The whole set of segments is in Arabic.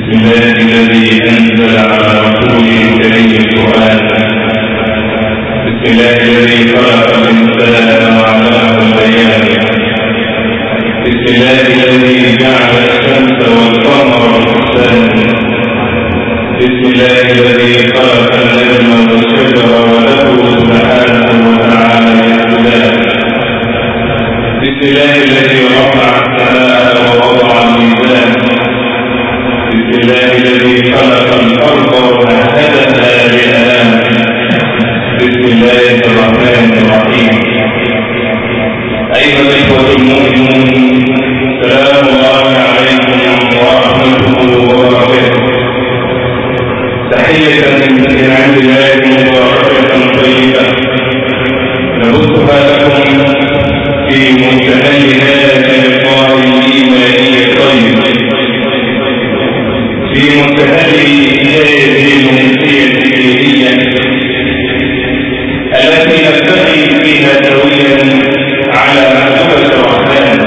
الله الذي أنزل على رسوله الكريم القرآن. بسم الله الذي خلق الإنسان وعلمه البيان. بسم الله الذي جعل الشمس والقمر حسبانا. بسم الله الذي خلق النجم والشجر وله سبحانه وتعالى يسجدان. بسم الله الذي رفع السماء ووضع الميزان. بسم الله الذي خلق الأرض ومهدها للأنام. بسم الله الرحمن الرحيم. أيها الإخوة المؤمنون، سلام الله عليكم ورحمته وبركاته. تحية من عند الله مباركة طيبة نبثها لكم في منتهى هذا اللقاء الإيماني الطيب، في منتهى هذه الأمسية الدينية التي نبتغي فيها سويا على محبة الرحمن.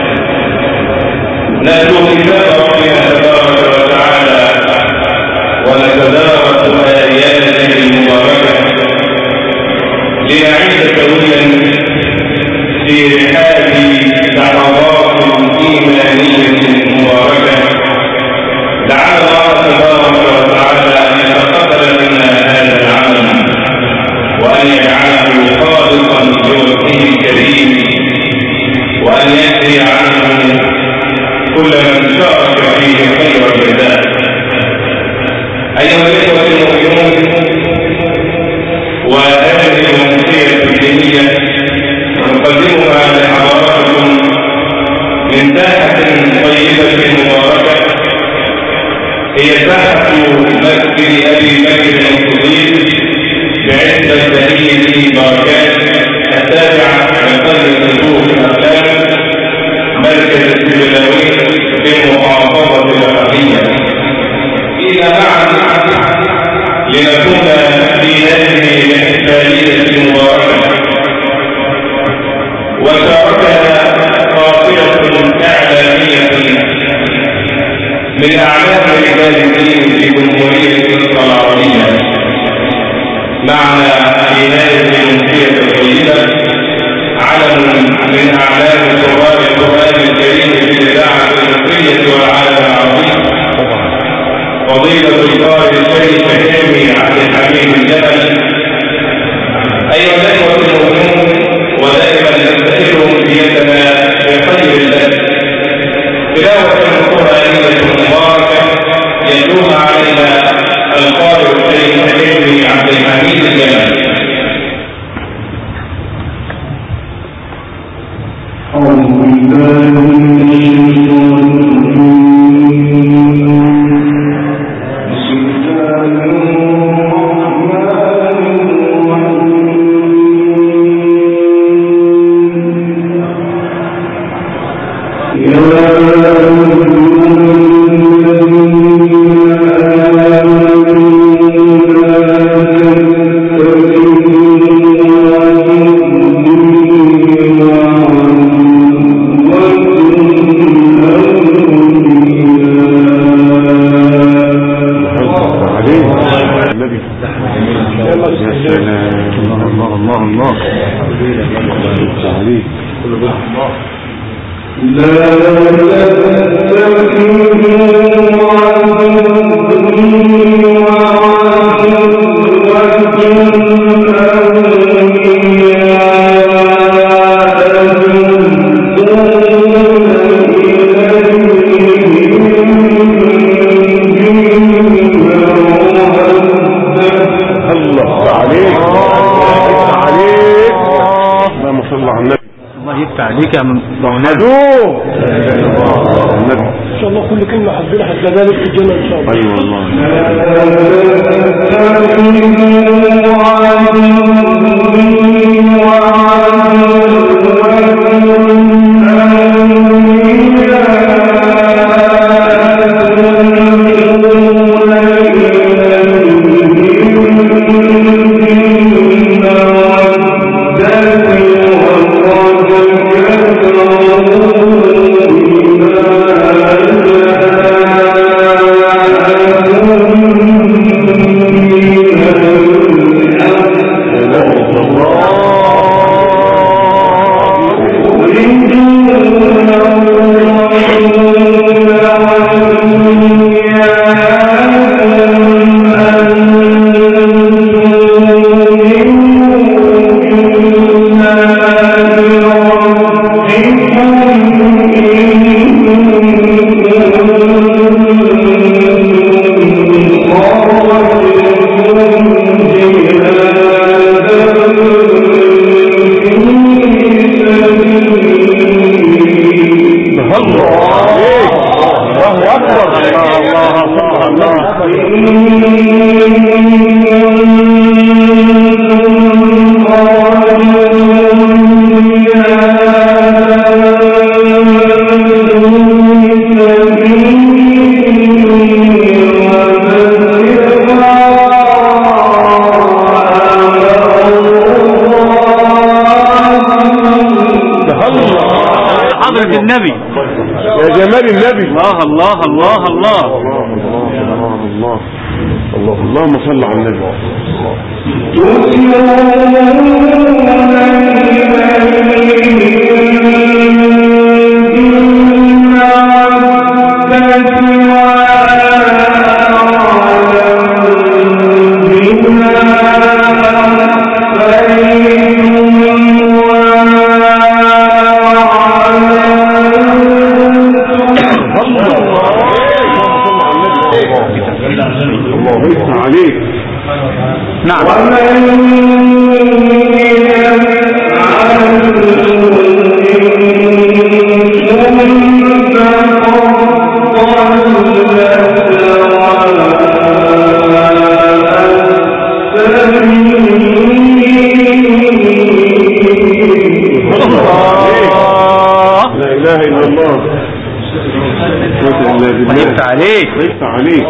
نتلو كتاب ربنا تبارك وتعالى ونتدارس آياته المباركة لنعيش سويا في رحاب لحظات إيمانية مباركة. لعل الله تبارك وتعالى أن يتقبل منا هذا العمل وأن يجعله خالصا لوجهه الكريم، وأن يجزي عنه كل من شارك فيه خير الجزاء. أيها الإخوة المؤمنون، وهذه الأمسية الدينية نقدمها لحضراتكم من ساحة طيبة مباركة، هي ساحة مسجد أبي بكر الصديق بعزة بهية بركات التابعة لقرية صدوق الأقلام مركز السبلاوي بالمحافظة الأقلية. إلى معا لنكون في هذه الاحتفالية المباركة، وشاركنا قافلة إعلامية من أعلام رجال الدين في جمهورية مصر العربية. معنا في هذه الأمسية الطيبة علم من أعلام قراء القرآن الكريم في الإذاعة المصرية والعالم العربي، فضيلة القارئ الشيخ حامي عبد الحميد الجبل. أيها الإخوة المؤمنون، ودائما نستشير أمسيتنا بخير الله تلاوة قرآنية مباركة يتلوها علينا القارئ الشيخ حامي عبد الحميد الجبل. ان شاء الله كل كلمه حبينا هتلاقيها في الجنه ان شاء الله. اي والله. الله أكبر. حضرة النبي يا جمال النبي. الله الله الله الله الله اللهم صل على النبي. نعم. لا إله إلا الله. ويفتح عليك ويفتح عليك.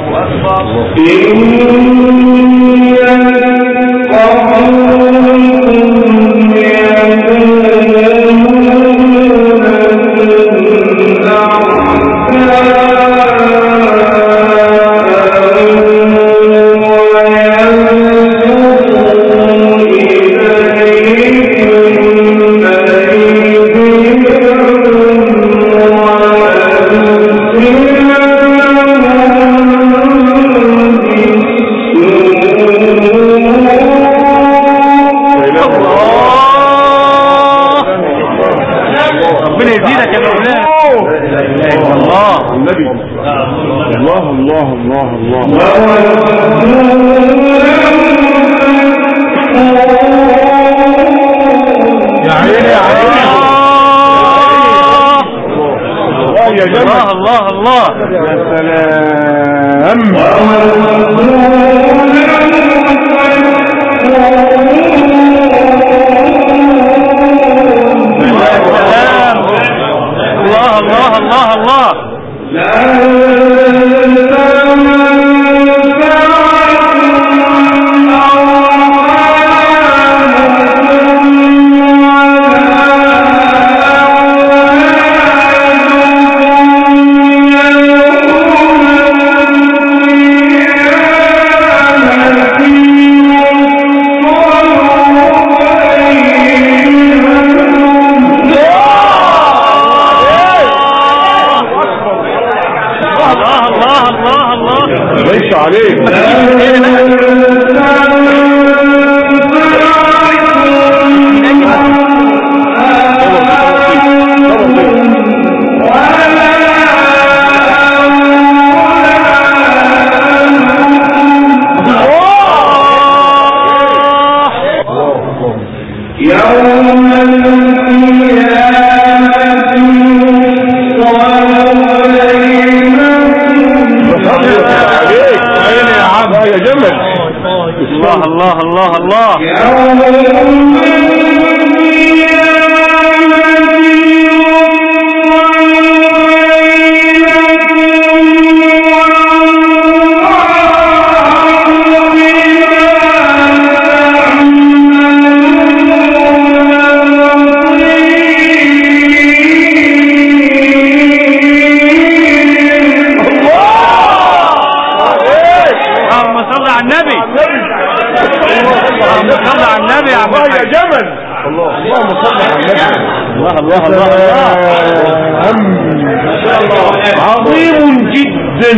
عظيم جدا.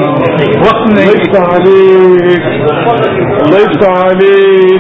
الله يفتح عليك. الله يفتح عليك.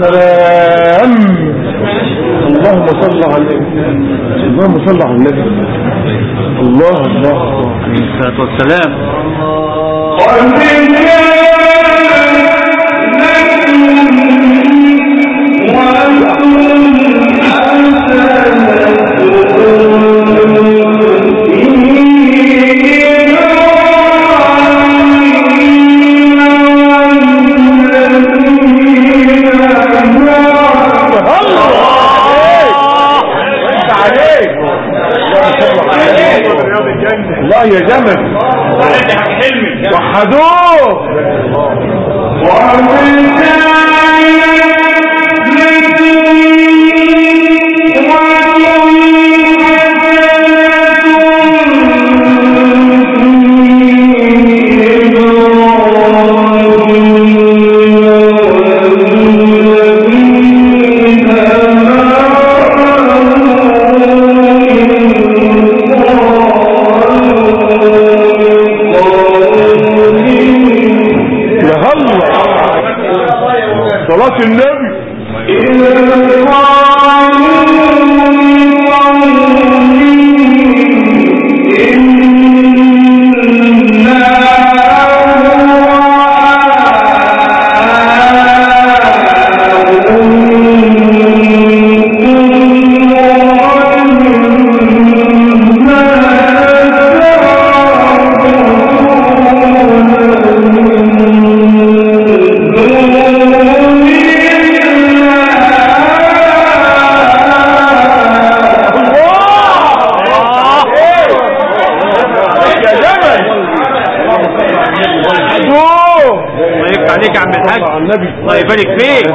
سلام. اللهم صل على النبي، اللهم صل على النبي. الله الله عليه الصلاة والسلام. الله يا جمل وحدوه صلاة النبي. عليك يا عم الحاج، الله يبارك فيك.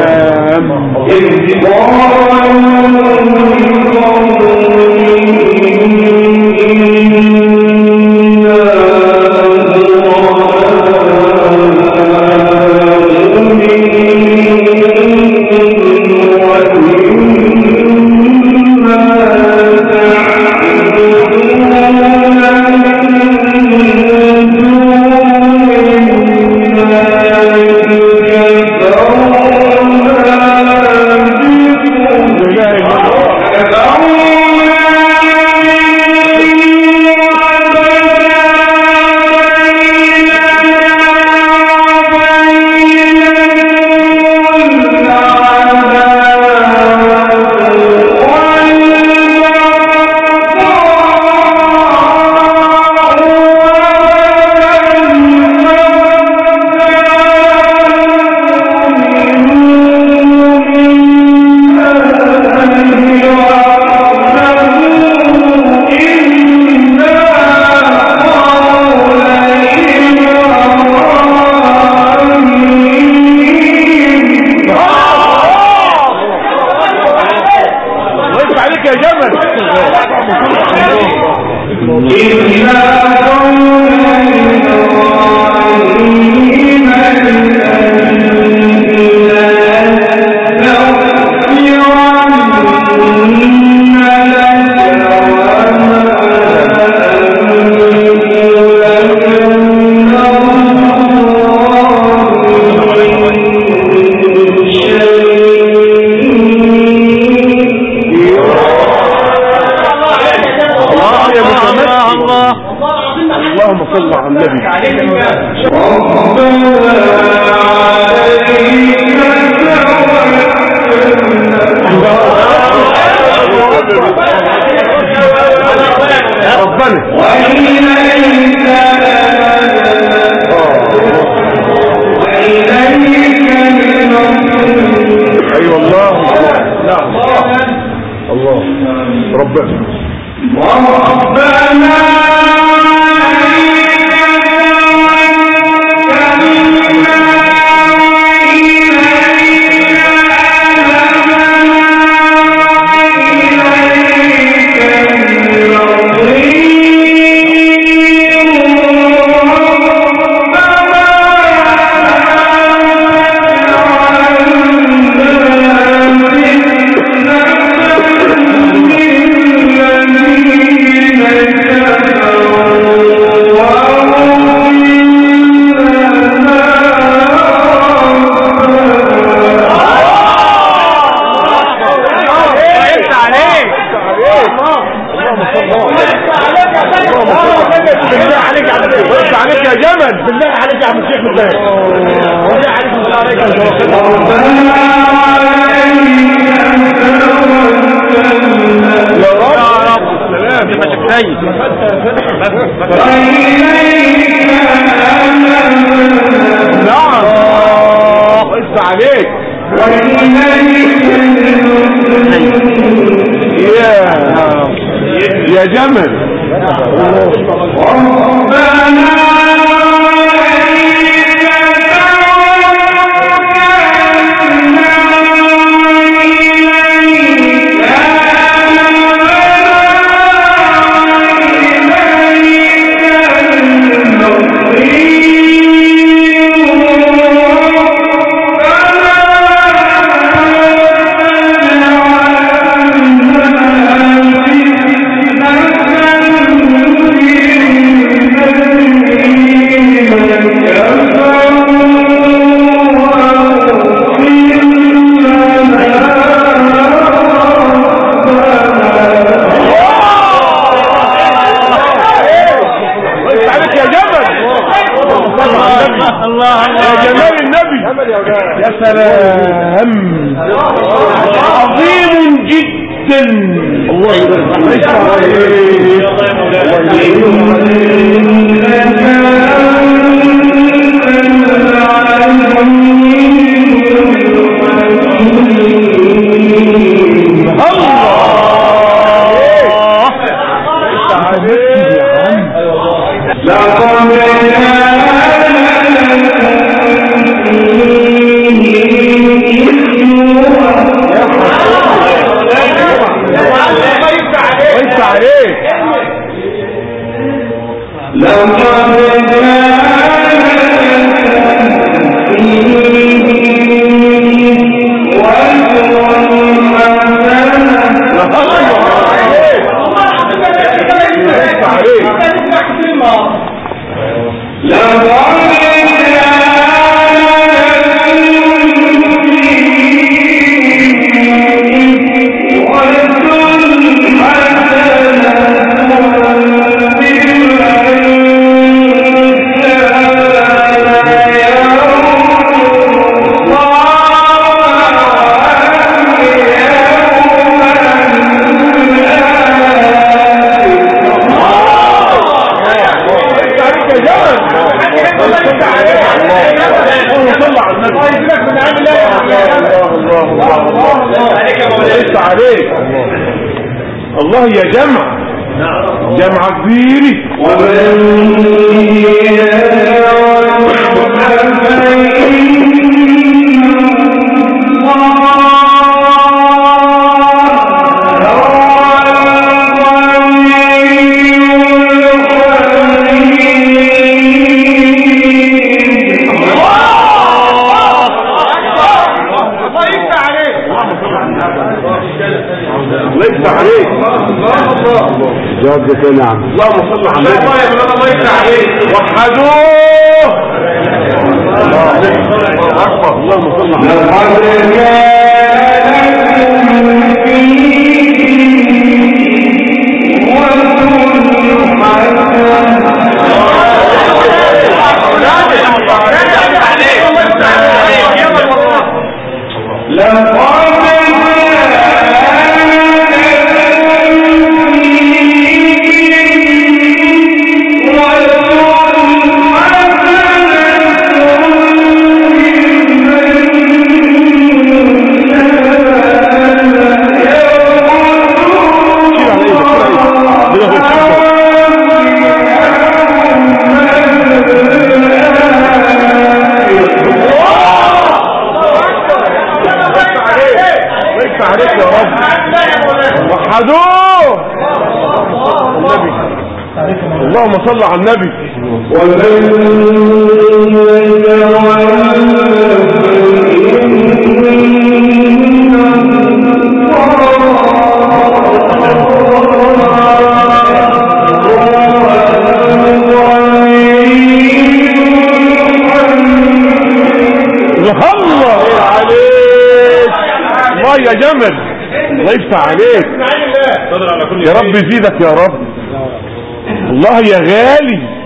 اللهم صل على النبي. ربنا اي والله. نعم الله ربنا الذين جمل. يا سلام عظيم جدا. الله الله يا جمع جمع كبير. جواب ده نعم. اللهم صل على النبي. الله يفتح عليك. وحدوه. الله اكبر. اللهم صل على النبي. اللهم صل على النبي. الله عليك. الله يا جمل. الله يفتح عليك يا رب. يزيدك يا رب. الله يا غالي.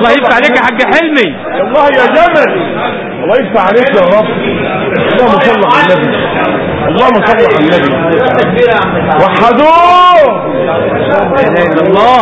الله يفتح عليك يا حاج حلمي. الله يا جمل، الله يفتح عليك يا رب. اللهم صل على النبي، اللهم صل على النبي. وحدوه. لا اله الا الله.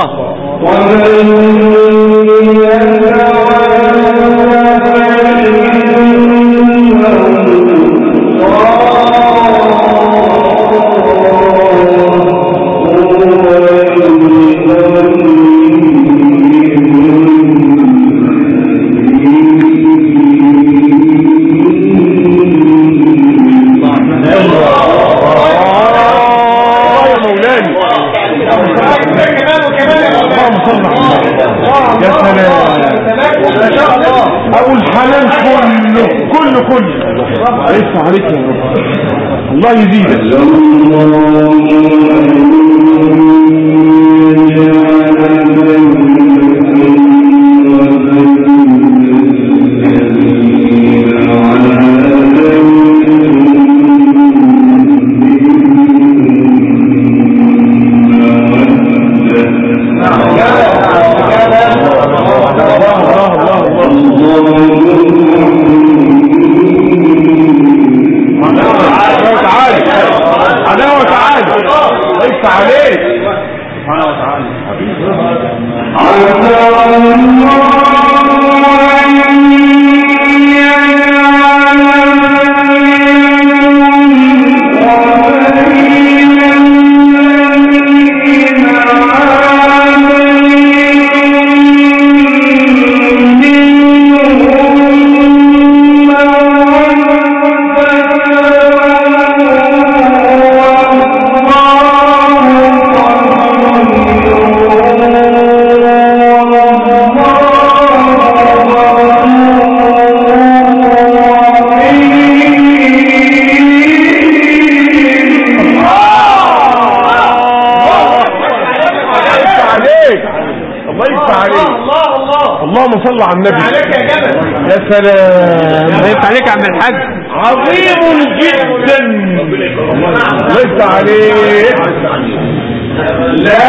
يفتح عليك يا رب، الله يزيدك. اللهم صل على النبي. يا سلام، يفتح عليك يا عم الحاج. عظيم جدا، الله يفتح عليك. لا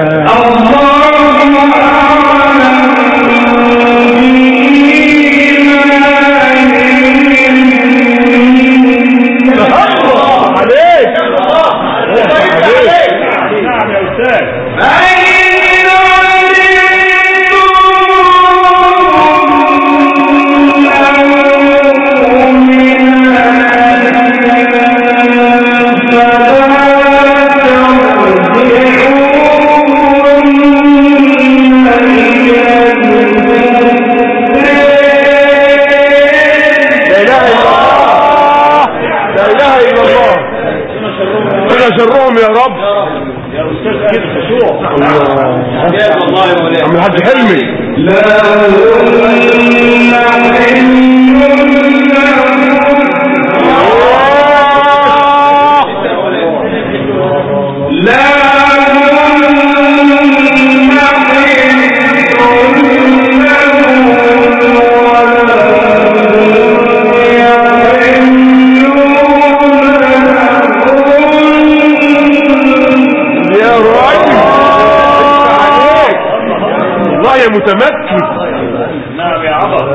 شرهم يا رب. يا استاذ كده خشوع. يا الله يا مولانا عم الحاج حلمي. لا متمكن. نعم يا عبد.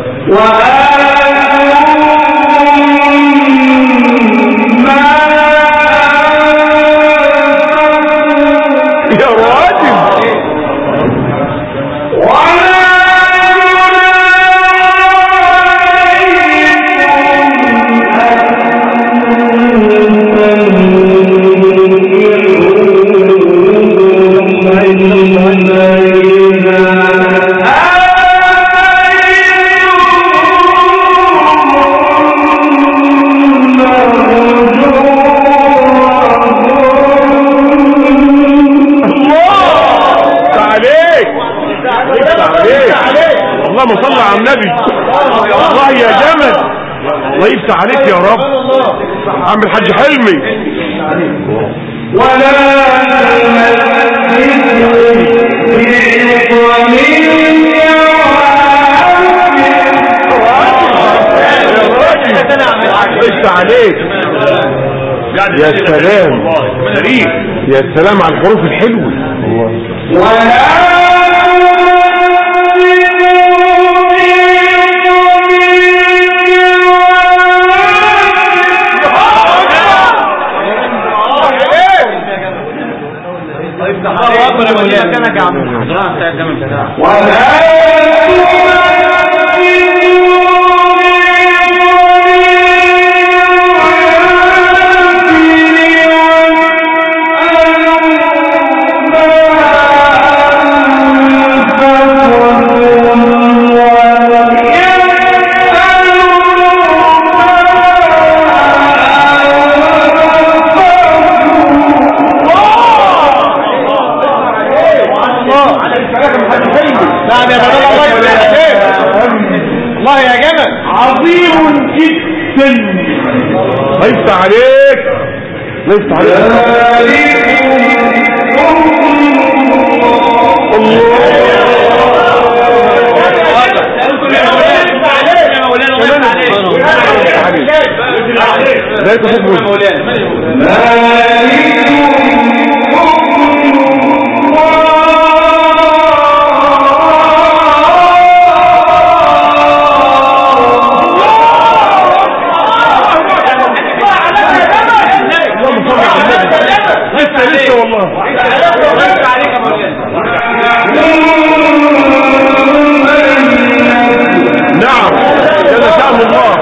يا راجل اللهم صل على النبي. الله يا جمل، الله يفتح عليك يا رب. عم الحاج حلمي. ولا يفتح عليك. يا سلام يا سلام على الحروف الحلوة. ليس عليك ليس عليك. لا تحب لسه والله. نعم جل شأن الله.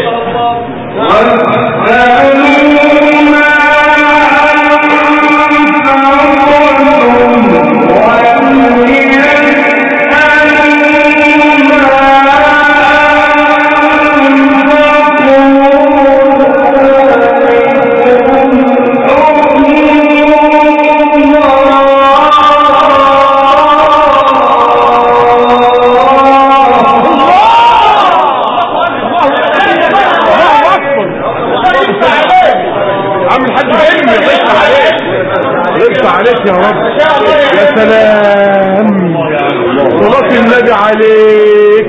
عليك يا رب. يا سلام صلاة النبي عليك.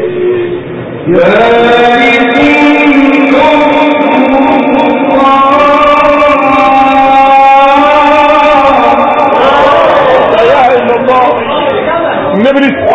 النبي لسه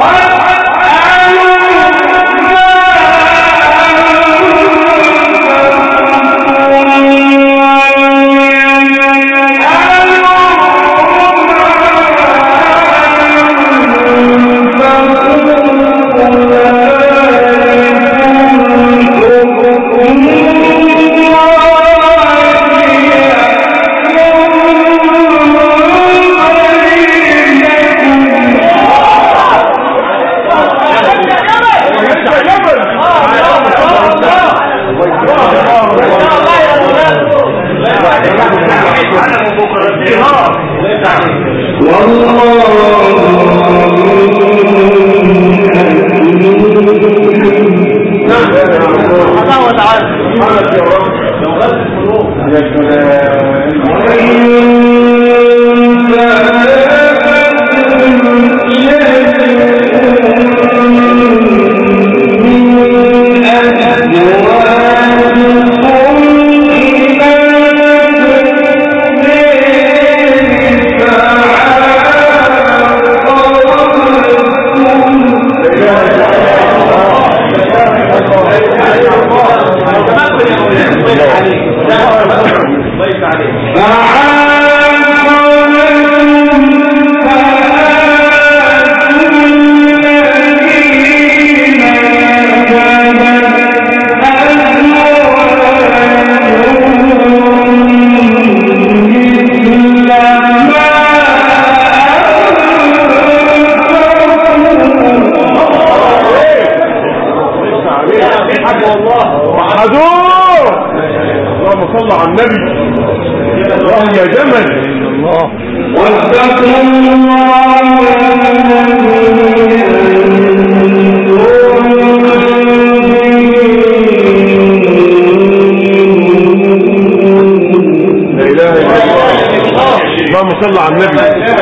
صلى على النبي.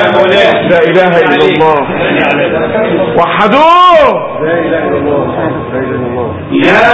لا اله الا الله. وحدوه. لا اله الا الله. لا اله الا الله. يا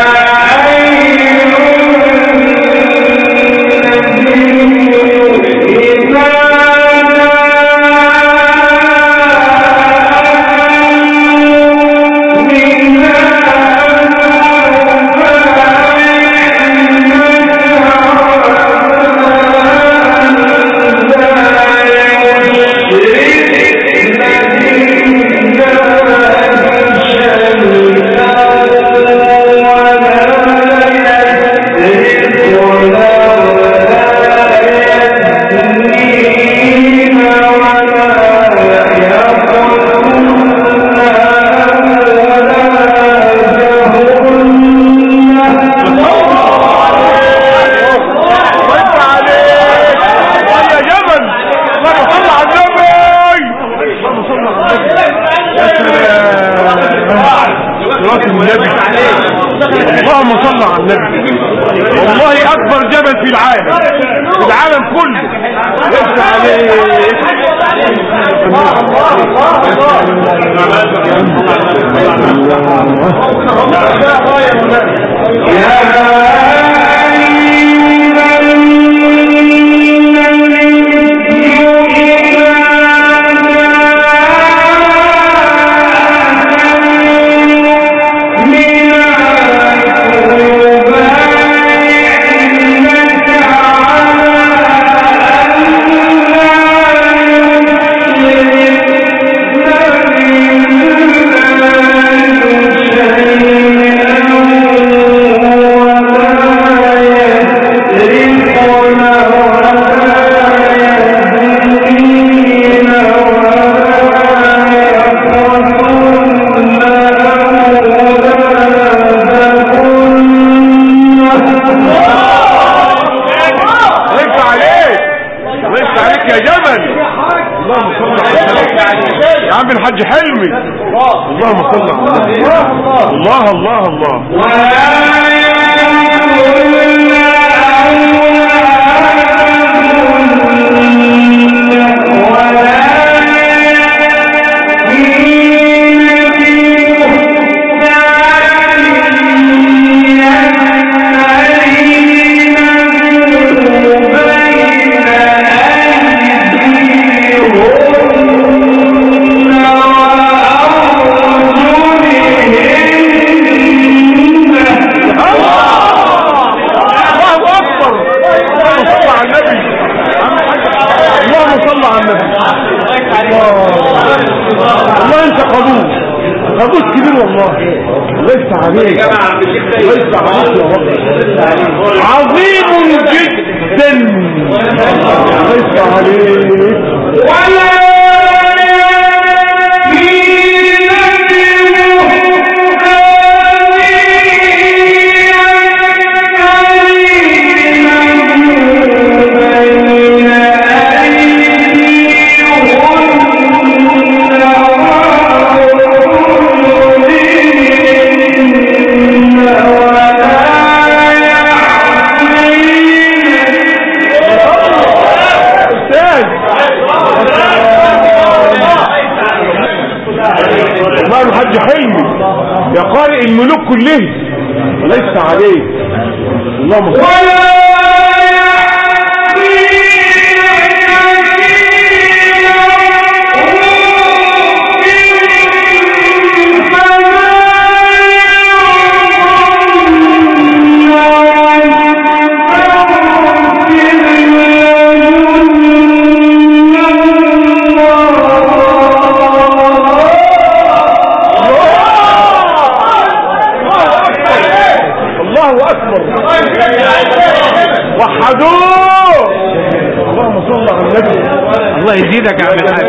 اللهم صل على النبي. والله اكبر جبل في العالم، في العالم كله. يفتح عليه. الحاج حلمي. اللهم صل على النبي. الله الله الله. الله يفتح عليك، الله يفتح عليك يا رب. عظيم جدا، الله يفتح عليك. ولا الحاج حلمي يا قارئ الملوك كلهم، الله يفتح عليك. اللهم صل وحدوه. اللهم صل على النبي. الله يزيدك يا عم الحاج.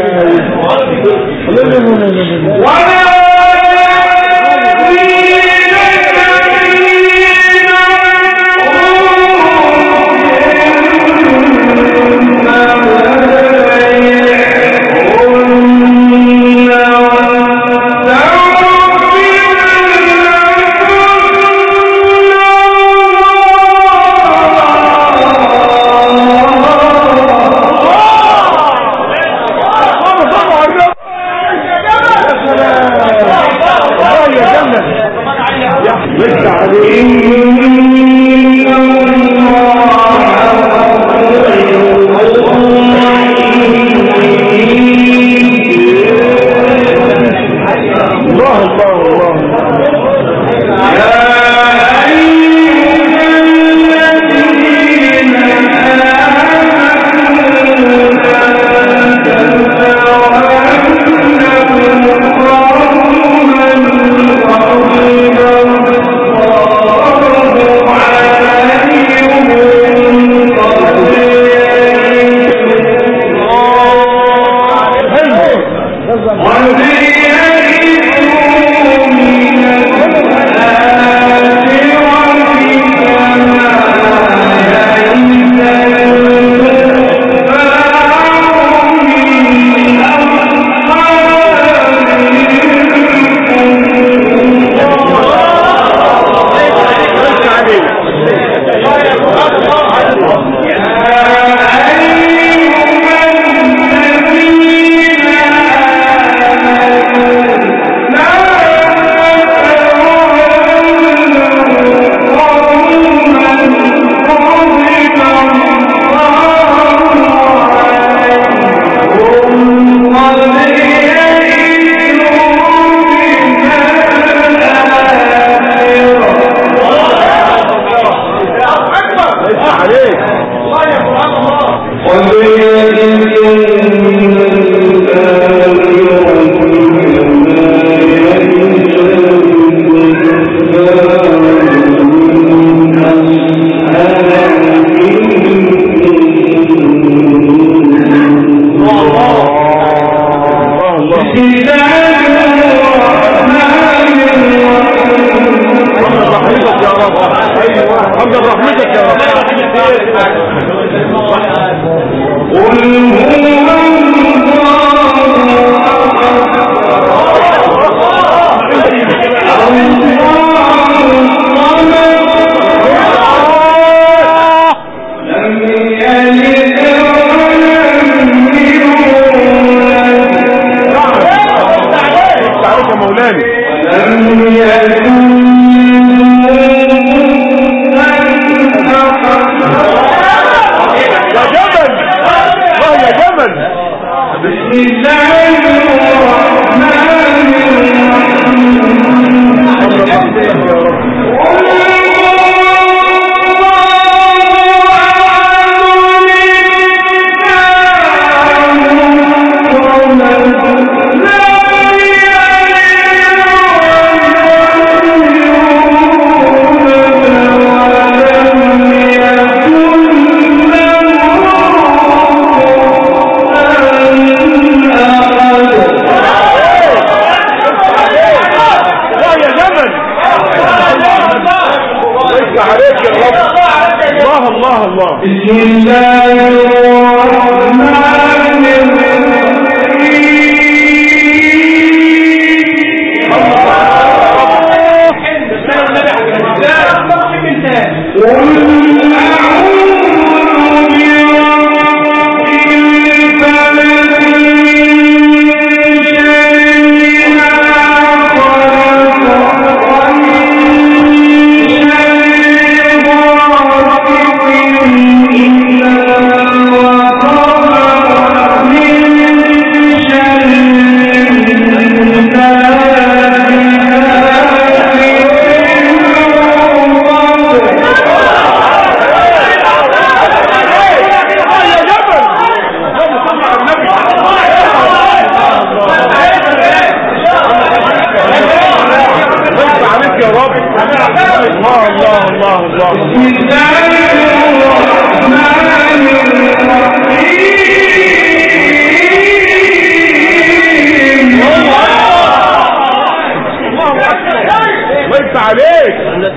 عليك.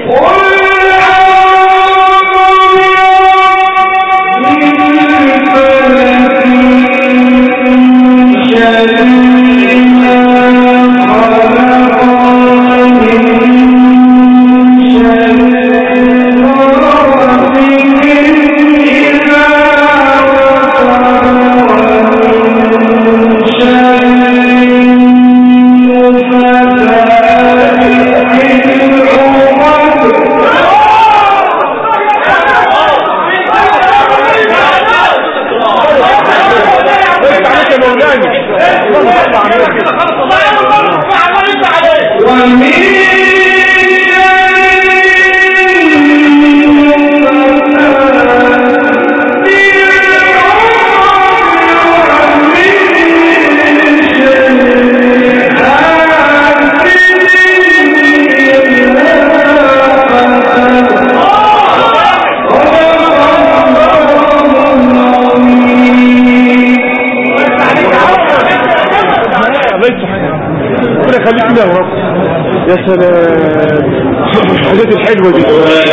يا رب يا سلام الحاجات الحلوة دي.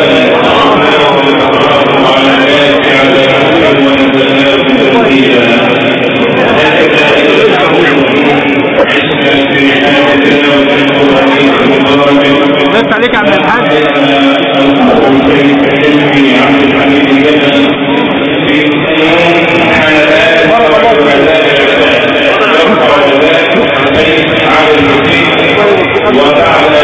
بس عليك عبد الحاج. وبعد